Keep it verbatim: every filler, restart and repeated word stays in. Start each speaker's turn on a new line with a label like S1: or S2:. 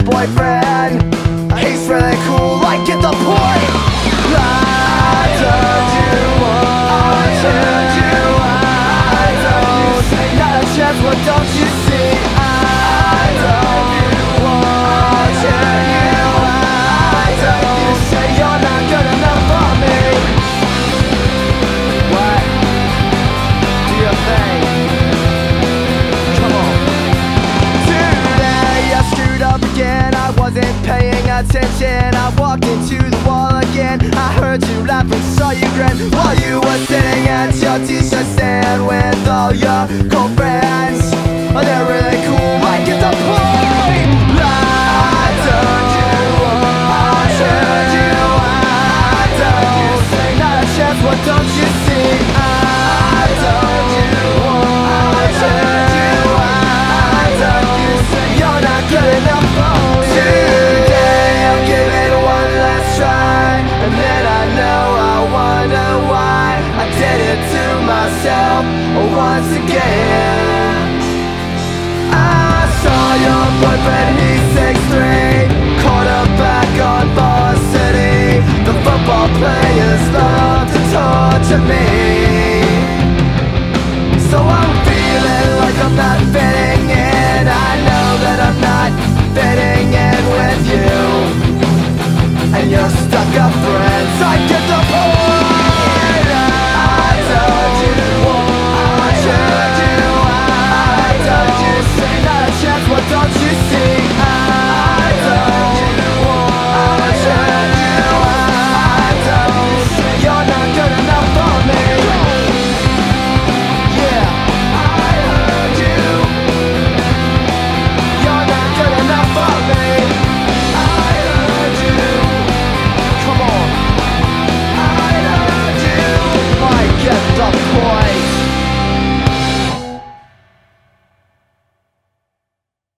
S1: boyfriend. He's really cool, I get the point. I told you once, and you I don't. Not a chance, what don't you see? I don't want you, I don't. You say you're not good enough for me. What? Do your thing. Come on. Today I screwed up again. I wasn't paying attention. I walked into the wall again. I heard you laugh and saw you grin while you were sitting at your t-shirt stand with all your cool friends. Oh, they're really cool, I get the point. I told you I told you I don't. Not a chance, what don't you see? I told you I told you I don't. You say you're not good enough for me. Today I'll give it one last try, and then I know I wonder why I did it to myself once again.